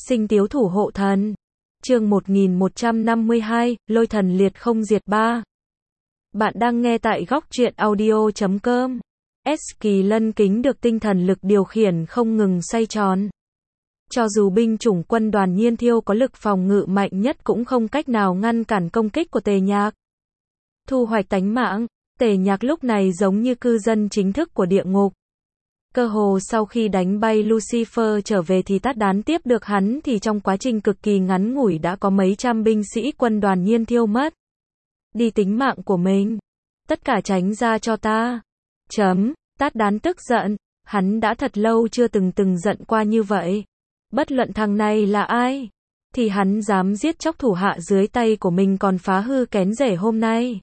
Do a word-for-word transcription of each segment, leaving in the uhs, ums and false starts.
Sinh tiếu thủ hộ thần. Chương một nghìn một trăm năm mươi hai, lôi thần liệt không diệt ba. Bạn đang nghe tại góc truyện audio chấm com. S kỳ lân kính được tinh thần lực điều khiển không ngừng xoay tròn. Cho dù binh chủng quân đoàn Nhiên Thiêu có lực phòng ngự mạnh nhất cũng không cách nào ngăn cản công kích của Tề Nhạc. Thu hoạch tánh mạng, Tề Nhạc lúc này giống như cư dân chính thức của địa ngục. Cơ hồ sau khi đánh bay Lucifer trở về thì Tát Đán tiếp được hắn thì trong quá trình cực kỳ ngắn ngủi đã có mấy trăm binh sĩ quân đoàn Nhiên Thiêu mất đi tính mạng của mình. Tất cả tránh ra cho ta. Chấm, Tát Đán tức giận, hắn đã thật lâu chưa từng từng giận qua như vậy. Bất luận thằng này là ai, thì hắn dám giết chóc thủ hạ dưới tay của mình còn phá hư kén rể hôm nay.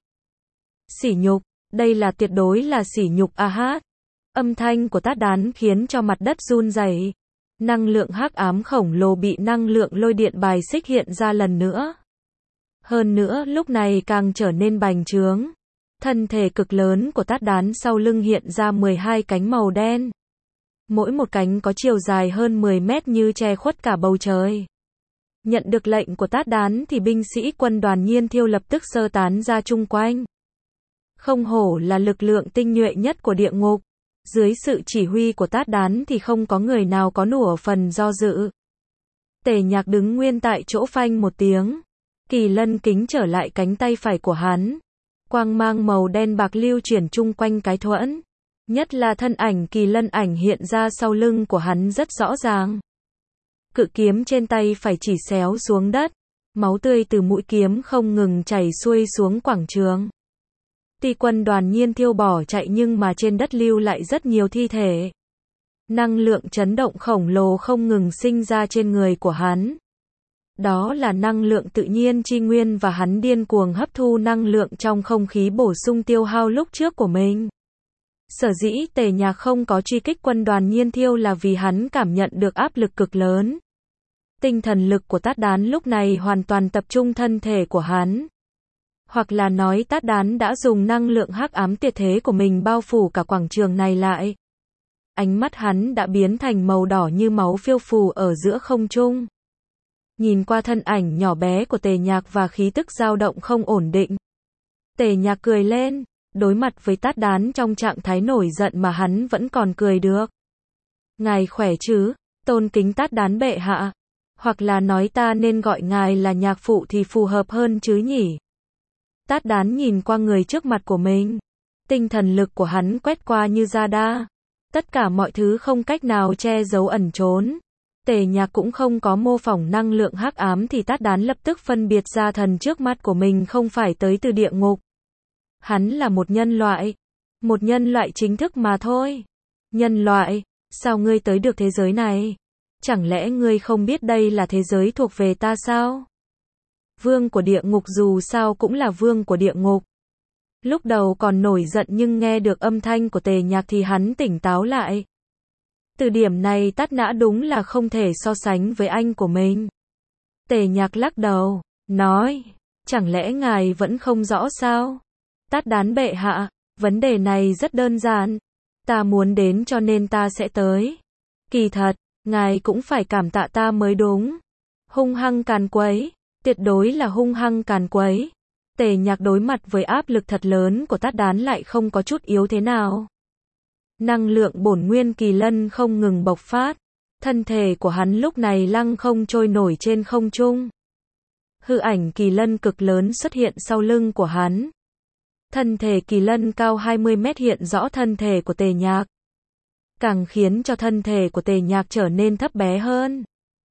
Sỉ nhục, đây là tuyệt đối là sỉ nhục a hát. Âm thanh của Tát Đán khiến cho mặt đất run rẩy. Năng lượng hắc ám khổng lồ bị năng lượng lôi điện bài xích hiện ra lần nữa. Hơn nữa lúc này càng trở nên bành trướng. Thân thể cực lớn của Tát Đán sau lưng hiện ra mười hai cánh màu đen. Mỗi một cánh có chiều dài hơn mười mét như che khuất cả bầu trời. Nhận được lệnh của Tát Đán thì binh sĩ quân đoàn Nhiên Thiêu lập tức sơ tán ra chung quanh. Không hổ là lực lượng tinh nhuệ nhất của địa ngục. Dưới sự chỉ huy của Tát Đán thì không có người nào có nửa phần do dự. Tề Nhạc đứng nguyên tại chỗ phanh một tiếng. Kỳ lân kính trở lại cánh tay phải của hắn. Quang mang màu đen bạc lưu chuyển chung quanh cái thuẫn. Nhất là thân ảnh kỳ lân ảnh hiện ra sau lưng của hắn rất rõ ràng. Cự kiếm trên tay phải chỉ xéo xuống đất. Máu tươi từ mũi kiếm không ngừng chảy xuôi xuống quảng trường. Tuy quân đoàn Nhiên Thiêu bỏ chạy nhưng mà trên đất lưu lại rất nhiều thi thể. Năng lượng chấn động khổng lồ không ngừng sinh ra trên người của hắn. Đó là năng lượng tự nhiên chi nguyên và hắn điên cuồng hấp thu năng lượng trong không khí bổ sung tiêu hao lúc trước của mình. Sở dĩ Tề Nhạc không có truy kích quân đoàn Nhiên Thiêu là vì hắn cảm nhận được áp lực cực lớn. Tinh thần lực của Tát Đán lúc này hoàn toàn tập trung thân thể của hắn. Hoặc là nói Tát Đán đã dùng năng lượng hắc ám tuyệt thế của mình bao phủ cả quảng trường này lại. Ánh mắt hắn đã biến thành màu đỏ như máu phiêu phù ở giữa không trung. Nhìn qua thân ảnh nhỏ bé của Tề Nhạc và khí tức dao động không ổn định. Tề Nhạc cười lên, đối mặt với Tát Đán trong trạng thái nổi giận mà hắn vẫn còn cười được. Ngài khỏe chứ, tôn kính Tát Đán bệ hạ. Hoặc là nói ta nên gọi ngài là nhạc phụ thì phù hợp hơn chứ nhỉ. Tát Đán nhìn qua người trước mặt của mình. Tinh thần lực của hắn quét qua như radar. Tất cả mọi thứ không cách nào che giấu ẩn trốn. Tề Nhạc cũng không có mô phỏng năng lượng hắc ám thì Tát Đán lập tức phân biệt ra thần trước mắt của mình không phải tới từ địa ngục. Hắn là một nhân loại. Một nhân loại chính thức mà thôi. Nhân loại, sao ngươi tới được thế giới này? Chẳng lẽ ngươi không biết đây là thế giới thuộc về ta sao? Vương của địa ngục dù sao cũng là vương của địa ngục. Lúc đầu còn nổi giận nhưng nghe được âm thanh của Tề Nhạc thì hắn tỉnh táo lại. Từ điểm này Tát Nã đúng là không thể so sánh với anh của mình. Tề Nhạc lắc đầu, nói, chẳng lẽ ngài vẫn không rõ sao? Tát Đán bệ hạ, vấn đề này rất đơn giản. Ta muốn đến cho nên ta sẽ tới. Kỳ thật, ngài cũng phải cảm tạ ta mới đúng. Hung hăng càn quấy. Tuyệt đối là hung hăng càn quấy. Tề Nhạc đối mặt với áp lực thật lớn của Tát Đán lại không có chút yếu thế nào. Năng lượng bổn nguyên kỳ lân không ngừng bộc phát. Thân thể của hắn lúc này lăng không trôi nổi trên không trung. Hư ảnh kỳ lân cực lớn xuất hiện sau lưng của hắn. Thân thể kỳ lân cao hai mươi mét hiện rõ thân thể của Tề Nhạc. Càng khiến cho thân thể của Tề Nhạc trở nên thấp bé hơn.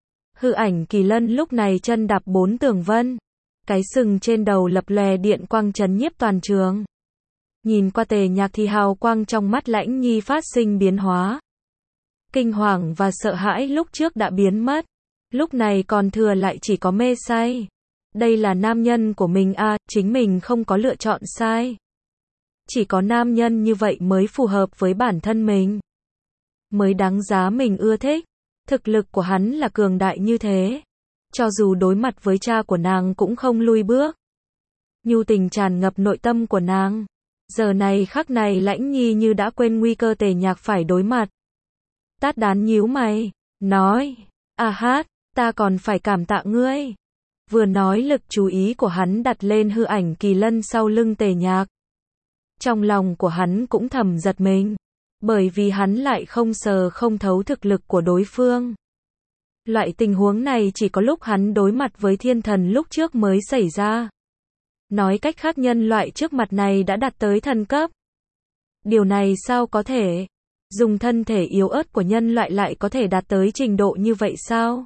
Hư ảnh kỳ lân lúc này chân đạp bốn tường vân. Cái sừng trên đầu lập lòe điện quang chấn nhiếp toàn trường. Nhìn qua Tề Nhạc thì hào quang trong mắt Lãnh Nhi phát sinh biến hóa. Kinh hoàng và sợ hãi lúc trước đã biến mất. Lúc này còn thừa lại chỉ có mê say. Đây là nam nhân của mình à, chính mình không có lựa chọn sai. Chỉ có nam nhân như vậy mới phù hợp với bản thân mình. Mới đáng giá mình ưa thích. Thực lực của hắn là cường đại như thế. Cho dù đối mặt với cha của nàng cũng không lui bước. Nhu tình tràn ngập nội tâm của nàng. Giờ này khắc này Lãnh Nhi như đã quên nguy cơ Tề Nhạc phải đối mặt. Tát Đán nhíu mày, nói, a hát, Ta còn phải cảm tạ ngươi. Vừa nói lực chú ý của hắn đặt lên hư ảnh kỳ lân sau lưng Tề Nhạc. Trong lòng của hắn cũng thầm giật mình. Bởi vì hắn lại không sờ không thấu thực lực của đối phương. Loại tình huống này chỉ có lúc hắn đối mặt với thiên thần lúc trước mới xảy ra. Nói cách khác nhân loại trước mặt này đã đạt tới thần cấp. Điều này sao có thể? Dùng thân thể yếu ớt của nhân loại lại có thể đạt tới trình độ như vậy sao?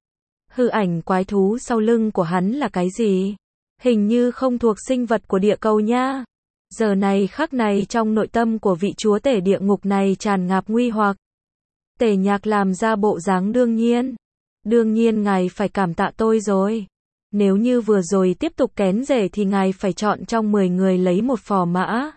Hư ảnh quái thú sau lưng của hắn là cái gì? Hình như không thuộc sinh vật của địa cầu nha. Giờ này khắc này trong nội tâm của vị chúa tể địa ngục này tràn ngập nguy hoặc. Tề Nhạc làm ra bộ dáng đương nhiên. Đương nhiên ngài phải cảm tạ tôi rồi. Nếu như vừa rồi tiếp tục kén rể thì ngài phải chọn trong mười người lấy một phò mã.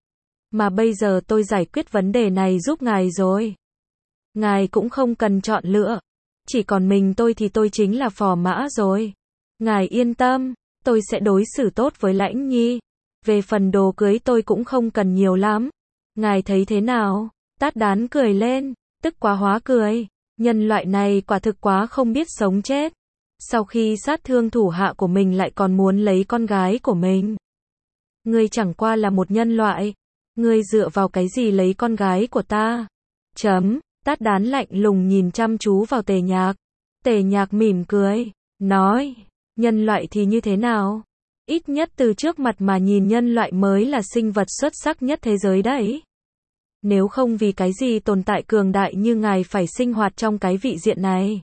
Mà bây giờ tôi giải quyết vấn đề này giúp ngài rồi. Ngài cũng không cần chọn lựa. Chỉ còn mình tôi thì tôi chính là phò mã rồi. Ngài yên tâm, tôi sẽ đối xử tốt với Lãnh Nhi. Về phần đồ cưới tôi cũng không cần nhiều lắm. Ngài thấy thế nào? Tát Đán cười lên, tức quá hóa cười. Nhân loại này quả thực quá không biết sống chết. Sau khi sát thương thủ hạ của mình lại còn muốn lấy con gái của mình. Ngươi chẳng qua là một nhân loại. Ngươi dựa vào cái gì lấy con gái của ta? Chấm, Tát Đán lạnh lùng nhìn chăm chú vào Tề Nhạc. Tề Nhạc mỉm cười, nói, nhân loại thì như thế nào? Ít nhất từ trước mặt mà nhìn nhân loại mới là sinh vật xuất sắc nhất thế giới đấy. Nếu không vì cái gì tồn tại cường đại như ngài phải sinh hoạt trong cái vị diện này.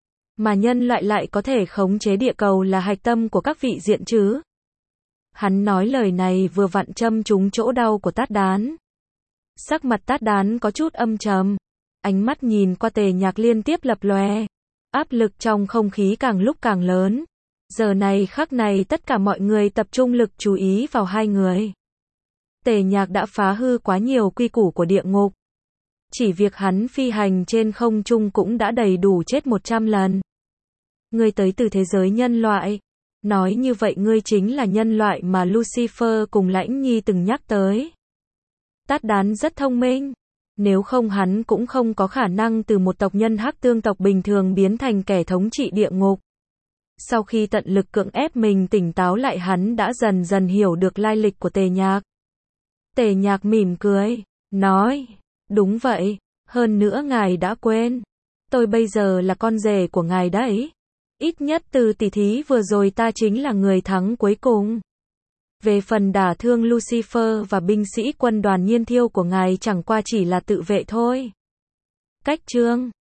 Mà nhân loại lại có thể khống chế địa cầu là hạch tâm của các vị diện chứ. Hắn nói lời này vừa vặn châm trúng chỗ đau của Tát Đán. Sắc mặt Tát Đán có chút âm trầm. Ánh mắt nhìn qua Tề Nhạc liên tiếp lập lòe. Áp lực trong không khí càng lúc càng lớn. Giờ này khắc này tất cả mọi người tập trung lực chú ý vào hai người. Tề Nhạc đã phá hư quá nhiều quy củ của địa ngục. Chỉ việc hắn phi hành trên không trung cũng đã đầy đủ chết một trăm lần. Ngươi tới từ thế giới nhân loại. Nói như vậy ngươi chính là nhân loại mà Lucifer cùng Lãnh Nhi từng nhắc tới. Tát Đán rất thông minh. Nếu không hắn cũng không có khả năng từ một tộc nhân hắc tương tộc bình thường biến thành kẻ thống trị địa ngục. Sau khi tận lực cưỡng ép mình tỉnh táo lại hắn đã dần dần hiểu được lai lịch của Tề Nhạc. Tề Nhạc mỉm cười, nói, đúng vậy, hơn nữa ngài đã quên. Tôi bây giờ là con rể của ngài đấy. Ít nhất từ tỷ thí vừa rồi ta chính là người thắng cuối cùng. Về phần đả thương Lucifer và binh sĩ quân đoàn Nhiên Thiêu của ngài chẳng qua chỉ là tự vệ thôi. Cách chương